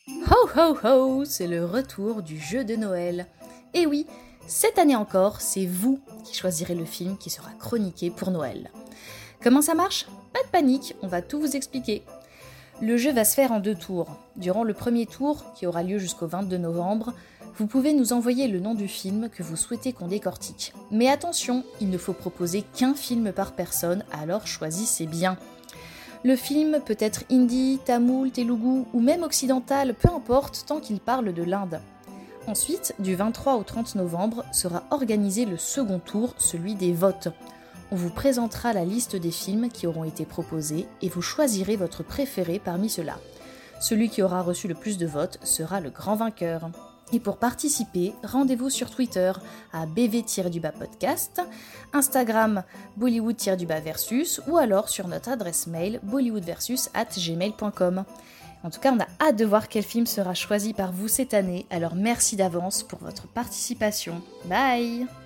Ho ho ho, c'est le retour du jeu de Noël. Et oui, cette année encore, c'est vous qui choisirez le film qui sera chroniqué pour Noël. Comment ça marche ? Pas de panique, on va tout vous expliquer. Le jeu va se faire en 2 tours. Durant le premier tour, qui aura lieu jusqu'au 22 novembre, vous pouvez nous envoyer le nom du film que vous souhaitez qu'on décortique. Mais attention, il ne faut proposer qu'1 film par personne, alors choisissez bien. Le film peut être hindi, tamoul, telugu ou même occidental, peu importe tant qu'il parle de l'Inde. Ensuite, du 23 au 30 novembre, sera organisé le second tour, celui des votes. On vous présentera la liste des films qui auront été proposés et vous choisirez votre préféré parmi ceux-là. Celui qui aura reçu le plus de votes sera le grand vainqueur. Et pour participer, rendez-vous sur Twitter à bv-podcast, Instagram Bollywood-versus ou alors sur notre adresse mail bollywoodversus@gmail.com. En tout cas, on a hâte de voir quel film sera choisi par vous cette année, alors merci d'avance pour votre participation. Bye!